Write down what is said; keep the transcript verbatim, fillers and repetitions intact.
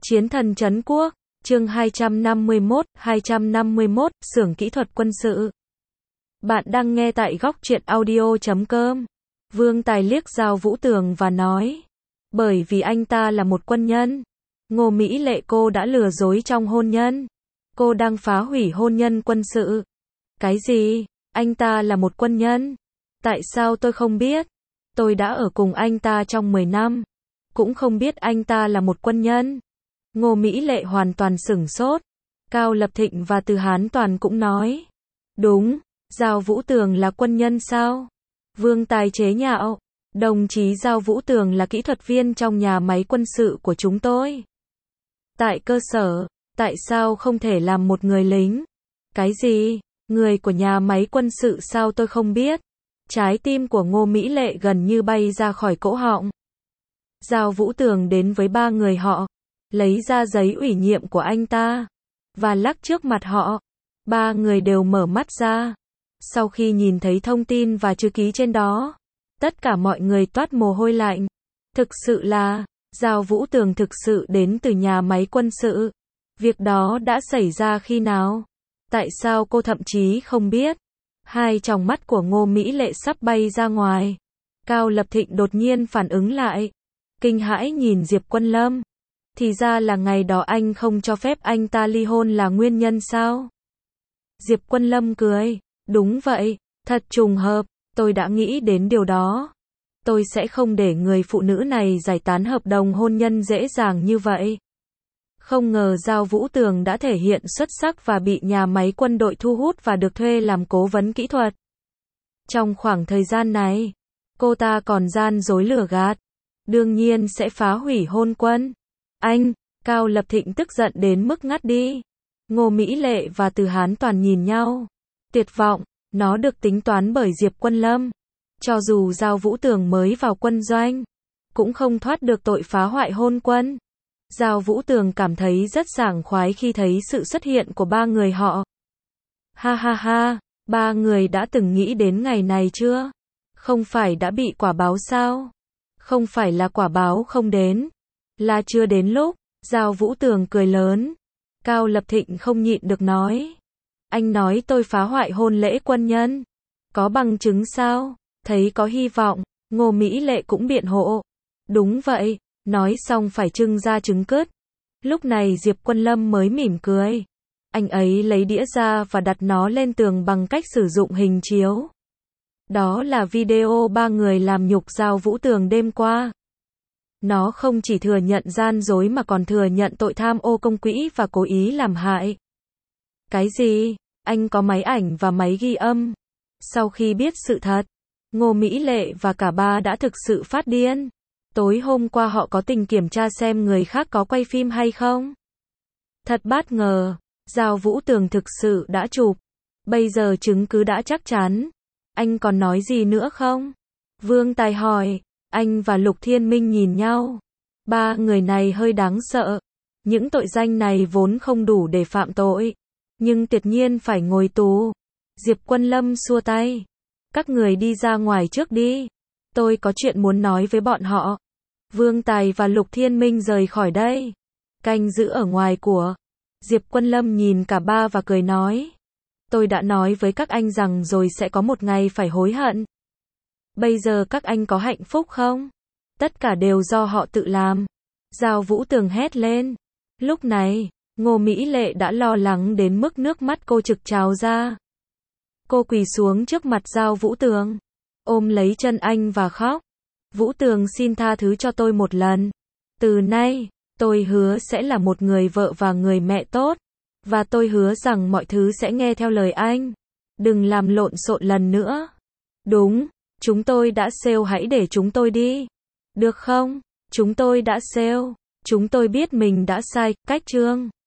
Chiến thần trấn quốc, chương hai trăm năm mươi mốt, hai trăm năm mươi mốt, xưởng kỹ thuật quân sự. Bạn đang nghe tại góc truyện audio chấm com. Vương Tài liếc Giao Vũ Tường và nói. Bởi vì anh ta là một quân nhân. Ngô Mỹ Lệ, cô đã lừa dối trong hôn nhân. Cô đang phá hủy hôn nhân quân sự. Cái gì? Anh ta là một quân nhân? Tại sao tôi không biết? Tôi đã ở cùng anh ta trong mười năm. Cũng không biết anh ta là một quân nhân. Ngô Mỹ Lệ hoàn toàn sửng sốt. Cao Lập Thịnh và Từ Hán Toàn cũng nói. Đúng, Giao Vũ Tường là quân nhân sao? Vương Tài chế nhạo. Đồng chí Giao Vũ Tường là kỹ thuật viên trong nhà máy quân sự của chúng tôi. Tại cơ sở, tại sao không thể làm một người lính? Cái gì? Người của nhà máy quân sự sao tôi không biết? Trái tim của Ngô Mỹ Lệ gần như bay ra khỏi cổ họng. Giao Vũ Tường đến với ba người họ, lấy ra giấy ủy nhiệm của anh ta, và lắc trước mặt họ. Ba người đều mở mắt ra. Sau khi nhìn thấy thông tin và chữ ký trên đó, tất cả mọi người toát mồ hôi lạnh. Thực sự là, Giao Vũ Tường thực sự đến từ nhà máy quân sự. Việc đó đã xảy ra khi nào? Tại sao cô thậm chí không biết? Hai tròng mắt của Ngô Mỹ Lệ sắp bay ra ngoài. Cao Lập Thịnh đột nhiên phản ứng lại. Kinh hãi nhìn Diệp Quân Lâm. Thì ra là ngày đó anh không cho phép anh ta ly hôn là nguyên nhân sao? Diệp Quân Lâm cười. Đúng vậy, thật trùng hợp, tôi đã nghĩ đến điều đó. Tôi sẽ không để người phụ nữ này giải tán hợp đồng hôn nhân dễ dàng như vậy. Không ngờ Giao Vũ Tường đã thể hiện xuất sắc và bị nhà máy quân đội thu hút và được thuê làm cố vấn kỹ thuật. Trong khoảng thời gian này, cô ta còn gian dối lừa gạt. Đương nhiên sẽ phá hủy hôn quân. Anh, Cao Lập Thịnh tức giận đến mức ngắt đi. Ngô Mỹ Lệ và Từ Hán Toàn nhìn nhau. Tuyệt vọng, nó được tính toán bởi Diệp Quân Lâm. Cho dù Giao Vũ Tường mới vào quân doanh, cũng không thoát được tội phá hoại hôn quân. Giao Vũ Tường cảm thấy rất sảng khoái khi thấy sự xuất hiện của ba người họ. Ha ha ha, ba người đã từng nghĩ đến ngày này chưa? Không phải đã bị quả báo sao? Không phải là quả báo không đến, là chưa đến lúc. Giao Vũ Tường cười lớn. Cao Lập Thịnh không nhịn được nói. Anh nói tôi phá hoại hôn lễ quân nhân. Có bằng chứng sao? Thấy có hy vọng. Ngô Mỹ Lệ cũng biện hộ. Đúng vậy, nói xong phải trưng ra chứng cướp. Lúc này Diệp Quân Lâm mới mỉm cười. Anh ấy lấy đĩa ra và đặt nó lên tường bằng cách sử dụng hình chiếu. Đó là video ba người làm nhục Giao Vũ Tường đêm qua. Nó không chỉ thừa nhận gian dối mà còn thừa nhận tội tham ô công quỹ và cố ý làm hại. Cái gì? Anh có máy ảnh và máy ghi âm. Sau khi biết sự thật, Ngô Mỹ Lệ và cả ba đã thực sự phát điên. Tối hôm qua họ có tình kiểm tra xem người khác có quay phim hay không. Thật bất ngờ, Giao Vũ Tường thực sự đã chụp. Bây giờ chứng cứ đã chắc chắn. Anh còn nói gì nữa không? Vương Tài hỏi. Anh và Lục Thiên Minh nhìn nhau. Ba người này hơi đáng sợ. Những tội danh này vốn không đủ để phạm tội, nhưng tuyệt nhiên phải ngồi tù. Diệp Quân Lâm xua tay. Các người đi ra ngoài trước đi. Tôi có chuyện muốn nói với bọn họ. Vương Tài và Lục Thiên Minh rời khỏi đây. Canh giữ ở ngoài của. Diệp Quân Lâm nhìn cả ba và cười nói. Tôi đã nói với các anh rằng rồi sẽ có một ngày phải hối hận. Bây giờ các anh có hạnh phúc không? Tất cả đều do họ tự làm. Giao Vũ Tường hét lên. Lúc này, Ngô Mỹ Lệ đã lo lắng đến mức nước mắt cô trực trào ra. Cô quỳ xuống trước mặt Giao Vũ Tường, ôm lấy chân anh và khóc. Vũ Tường, xin tha thứ cho tôi một lần. Từ nay, tôi hứa sẽ là một người vợ và người mẹ tốt. Và tôi hứa rằng mọi thứ sẽ nghe theo lời anh. Đừng làm lộn xộn lần nữa. Đúng, chúng tôi đã sale, hãy để chúng tôi đi. Được không? Chúng tôi đã sale. Chúng tôi biết mình đã sai. Cách chương